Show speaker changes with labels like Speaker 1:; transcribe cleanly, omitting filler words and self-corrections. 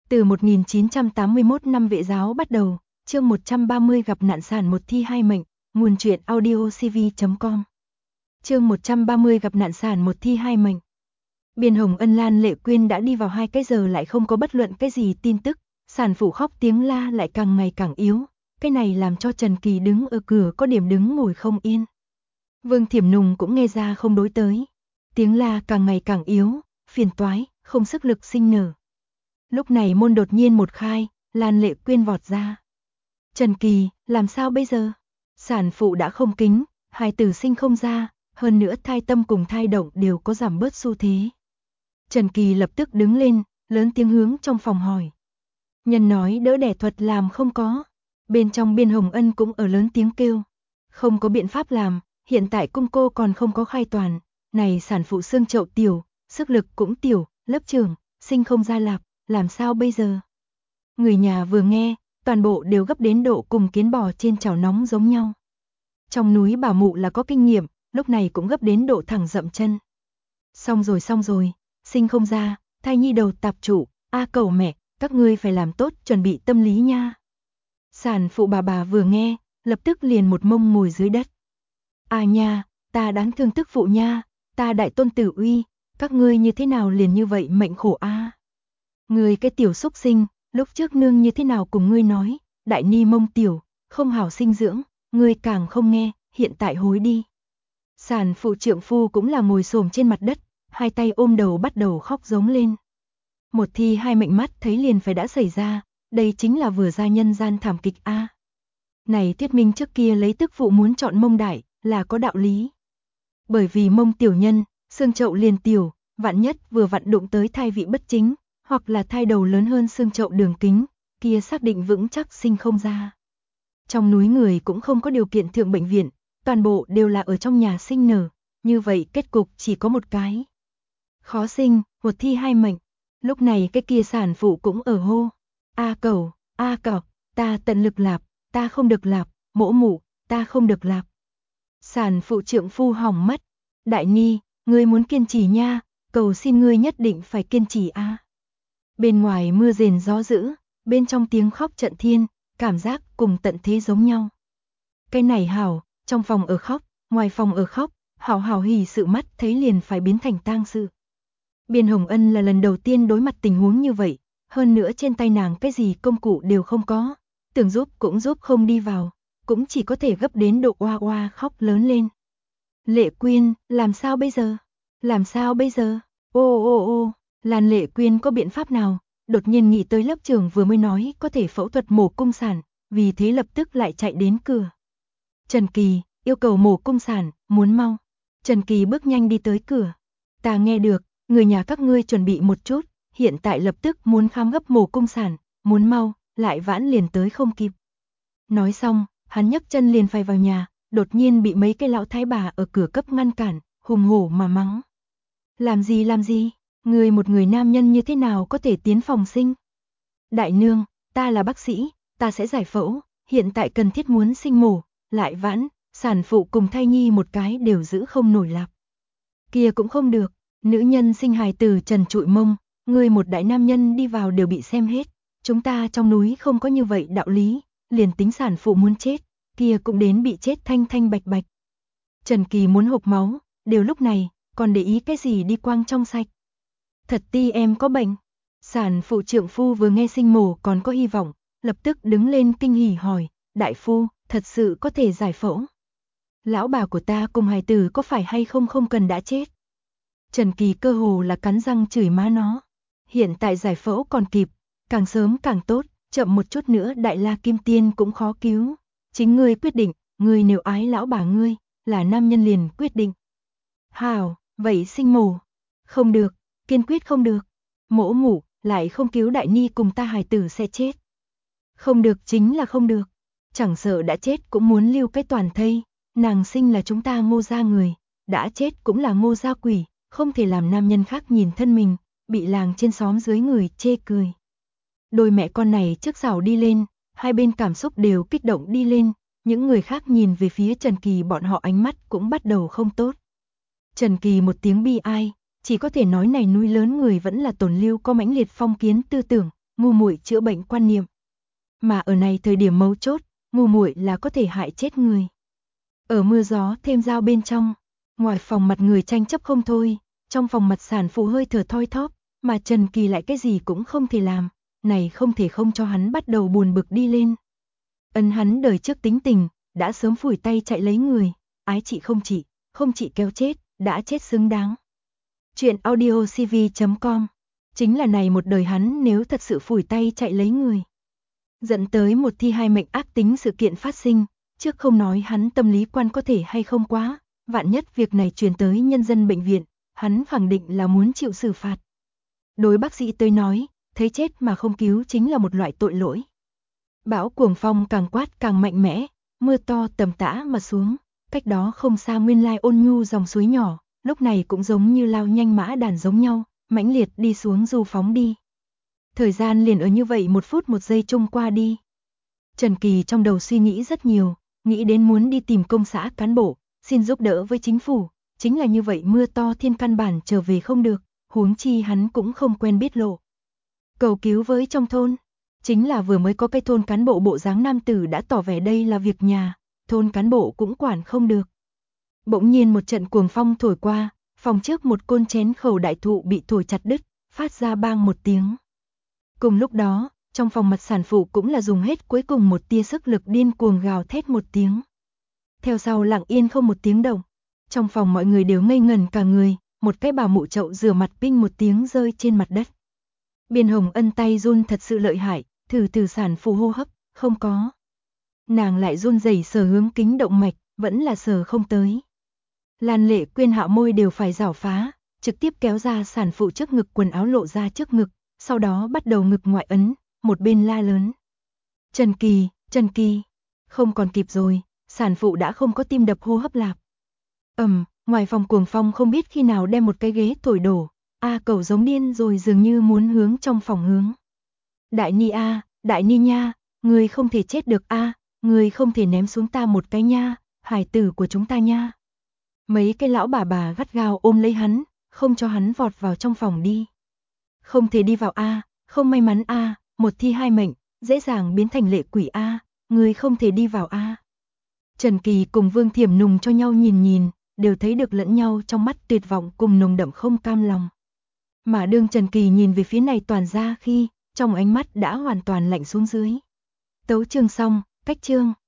Speaker 1: Từ 1981 năm Vệ giáo bắt đầu, chương 130 gặp nạn sản một thi hai mệnh, nguồn truyện audiocv.com. Chương 130 gặp nạn sản một thi hai mệnh. Biên Hồng Ân Lan Lệ Quyên đã đi vào 2 cái giờ lại không có bất luận cái gì tin tức, sản phụ khóc tiếng la lại càng ngày càng yếu, cái này làm cho Trần Kỳ đứng ở cửa có điểm đứng ngồi không yên. Vương Thiểm Nùng cũng nghe ra không đối tới, tiếng la càng ngày càng yếu, phiền toái, không sức lực sinh nở. Lúc này môn đột nhiên một khai, Lan Lệ Quyên vọt ra. Trần Kỳ, làm sao bây giờ? Sản phụ đã không kính, hài tử sinh không ra, hơn nữa thai tâm cùng thai động đều có giảm bớt xu thế. Trần Kỳ lập tức đứng lên, lớn tiếng hướng trong phòng hỏi. Nhân nói đỡ đẻ thuật làm không có. Bên trong Biên Hồng Ân cũng ở lớn tiếng kêu. Không có biện pháp làm, hiện tại cung cô còn không có khai toàn. Này sản phụ xương chậu tiểu, sức lực cũng tiểu, lớp trưởng, sinh không ra lạp, làm sao bây giờ? Người nhà vừa nghe, toàn bộ đều gấp đến độ cùng kiến bò trên chảo nóng giống nhau. Trong núi bà mụ là có kinh nghiệm, lúc này cũng gấp đến độ thẳng dậm chân. Xong rồi, sinh không ra, thai nhi đầu tạp trụ, cầu mẹ, các ngươi phải làm tốt chuẩn bị tâm lý nha. Sản phụ bà vừa nghe, lập tức liền một mông ngồi dưới đất. Nha, ta đáng thương tức phụ nha, ta đại tôn tử uy, các ngươi như thế nào liền như vậy mệnh khổ a. Ngươi cái tiểu xúc sinh, lúc trước nương như thế nào cùng ngươi nói, đại ni mông tiểu, không hảo sinh dưỡng, ngươi càng không nghe, hiện tại hối đi. Sản phụ trượng phu cũng là ngồi xổm trên mặt đất, hai tay ôm đầu bắt đầu khóc giống lên. Một thi hai mệnh mắt thấy liền phải đã xảy ra, đây chính là vừa ra nhân gian thảm kịch a. Này thuyết minh trước kia lấy tức phụ muốn chọn mông đại, là có đạo lý. Bởi vì mông tiểu nhân, xương chậu liền tiểu, vạn nhất vừa vặn đụng tới thai vị bất chính, hoặc là thai đầu lớn hơn xương chậu đường kính, kia xác định vững chắc sinh không ra. Trong núi người cũng không có điều kiện thượng bệnh viện, toàn bộ đều là ở trong nhà sinh nở, như vậy kết cục chỉ có một cái. Khó sinh, một thi hai mệnh. Lúc này cái kia sản phụ cũng ở hô. Cẩu, ta tận lực lạp, ta không được lạp, mỗ mụ, ta không được lạp. Sản phụ trượng phu hỏng mất. Đại ni, ngươi muốn kiên trì nha, cầu xin ngươi nhất định phải kiên trì a. Bên ngoài mưa rền gió dữ, bên trong tiếng khóc trận thiên, cảm giác cùng tận thế giống nhau. Cái này hảo, trong phòng ở khóc, ngoài phòng ở khóc, hảo hỉ sự mắt thấy liền phải biến thành tang sự. Biên Hồng Ân là lần đầu tiên đối mặt tình huống như vậy, hơn nữa trên tay nàng cái gì công cụ đều không có, tưởng giúp cũng giúp không đi vào, cũng chỉ có thể gấp đến độ oa oa khóc lớn lên. Lệ Quyên, làm sao bây giờ? Làm sao bây giờ? Ô, Lan Lệ Quyên có biện pháp nào? Đột nhiên nghĩ tới lớp trưởng vừa mới nói có thể phẫu thuật mổ cung sản, vì thế lập tức lại chạy đến cửa. Trần Kỳ, yêu cầu mổ cung sản, muốn mau. Trần Kỳ bước nhanh đi tới cửa. Ta nghe được, người nhà các ngươi chuẩn bị một chút, hiện tại lập tức muốn khám gấp mổ cung sản, muốn mau, lại vãn liền tới không kịp. Nói xong, hắn nhấc chân liền phải vào nhà, đột nhiên bị mấy cái lão thái bà ở cửa cấp ngăn cản, hùng hổ mà mắng. Làm gì, người một người nam nhân như thế nào có thể tiến phòng sinh? Đại nương, ta là bác sĩ, ta sẽ giải phẫu, hiện tại cần thiết muốn sinh mổ, lại vãn, sản phụ cùng thai nhi một cái đều giữ không nổi lạp. Kia cũng không được, nữ nhân sinh hài tử trần trụi mông, người một đại nam nhân đi vào đều bị xem hết, chúng ta trong núi không có như vậy đạo lý, liền tính sản phụ muốn chết, kia cũng đến bị chết thanh thanh bạch bạch. Trần Kỳ muốn hộc máu, đều lúc này, còn để ý cái gì đi quang trong sạch. Thật ti em có bệnh. Sản phụ trượng phu vừa nghe sinh mổ còn có hy vọng, lập tức đứng lên kinh hỉ hỏi, đại phu, thật sự có thể giải phẫu. Lão bà của ta cùng hài tử có phải hay không không cần đã chết. Trần Kỳ cơ hồ là cắn răng chửi má nó. Hiện tại giải phẫu còn kịp, càng sớm càng tốt, chậm một chút nữa đại la kim tiên cũng khó cứu. Chính ngươi quyết định, ngươi nếu ái lão bà ngươi, là nam nhân liền quyết định. Hảo, vậy sinh mổ. Không được, kiên quyết không được. Mỗ mụ, lại không cứu đại ni cùng ta hài tử sẽ chết. Không được chính là không được. Chẳng sợ đã chết cũng muốn lưu cái toàn thây. Nàng sinh là chúng ta Ngô gia người, đã chết cũng là Ngô gia quỷ, không thể làm nam nhân khác nhìn thân mình, bị làng trên xóm dưới người chê cười. Đôi mẹ con này trước rào đi lên, hai bên cảm xúc đều kích động đi lên, những người khác nhìn về phía Trần Kỳ bọn họ ánh mắt cũng bắt đầu không tốt. Trần Kỳ một tiếng bi ai, chỉ có thể nói này núi lớn người vẫn là tồn lưu có mãnh liệt phong kiến tư tưởng, ngu muội chữa bệnh quan niệm. Mà ở này thời điểm mấu chốt, ngu muội là có thể hại chết người. Ở mưa gió thêm dao bên trong, ngoài phòng mặt người tranh chấp không thôi, trong phòng mặt sản phụ hơi thở thoi thóp, mà Trần Kỳ lại cái gì cũng không thể làm, này không thể không cho hắn bắt đầu buồn bực đi lên. Hắn đời trước tính tình, đã sớm phủi tay chạy lấy người, ái chị không chị kéo chết, đã chết xứng đáng. Chuyện audio cv.com. Chính là này một đời hắn nếu thật sự phủi tay chạy lấy người, dẫn tới một thi hai mệnh ác tính sự kiện phát sinh, trước không nói hắn tâm lý quan có thể hay không quá, vạn nhất việc này truyền tới nhân dân bệnh viện, hắn khẳng định là muốn chịu xử phạt. Đối bác sĩ tới nói, thấy chết mà không cứu chính là một loại tội lỗi. Bão cuồng phong càng quát càng mạnh mẽ, mưa to tầm tã mà xuống, cách đó không xa nguyên lai ôn nhu dòng suối nhỏ, lúc này cũng giống như lao nhanh mã đàn giống nhau, mãnh liệt đi xuống du phóng đi. Thời gian liền ở như vậy 1 phút 1 giây chung qua đi. Trần Kỳ trong đầu suy nghĩ rất nhiều, nghĩ đến muốn đi tìm công xã cán bộ, xin giúp đỡ với chính phủ, chính là như vậy mưa to thiên căn bản trở về không được, huống chi hắn cũng không quen biết lộ. Cầu cứu với trong thôn, chính là vừa mới có cái thôn cán bộ bộ dáng nam tử đã tỏ vẻ đây là việc nhà, thôn cán bộ cũng quản không được. Bỗng nhiên một trận cuồng phong thổi qua, phòng trước một côn chén khẩu đại thụ bị thổi chặt đứt, phát ra bang một tiếng. Cùng lúc đó, trong phòng mặt sản phụ cũng là dùng hết cuối cùng một tia sức lực điên cuồng gào thét một tiếng. Theo sau lặng yên không một tiếng động. Trong phòng mọi người đều ngây ngẩn cả người, một cái bà mụ chậu rửa mặt pinh một tiếng rơi trên mặt đất. Biên Hồng Ân tay run thật sự lợi hại, thử sản phụ hô hấp, không có. Nàng lại run rẩy sờ hướng kính động mạch, vẫn là sờ không tới. Lan Lệ Quyên hạ môi đều phải rảo phá, trực tiếp kéo ra sản phụ trước ngực quần áo lộ ra trước ngực, sau đó bắt đầu ngực ngoại ấn, một bên la lớn. Trần Kỳ, không còn kịp rồi, sản phụ đã không có tim đập hô hấp lạp. Ngoài phòng cuồng phong không biết khi nào đem một cái ghế thổi đổ, cậu giống điên rồi dường như muốn hướng trong phòng hướng. Đại Ni nha, người không thể chết được người không thể ném xuống ta một cái nha, hải tử của chúng ta nha. Mấy cái lão bà gắt gao ôm lấy hắn, không cho hắn vọt vào trong phòng đi. Không thể đi vào không may mắn một thi hai mệnh, dễ dàng biến thành lệ quỷ người không thể đi vào Trần Kỳ cùng Vương Thiểm Nùng cho nhau nhìn, đều thấy được lẫn nhau trong mắt tuyệt vọng cùng nồng đậm không cam lòng. Mà đương Trần Kỳ nhìn về phía này toàn ra khi, trong ánh mắt đã hoàn toàn lạnh xuống dưới. Tấu chương xong, cách chương.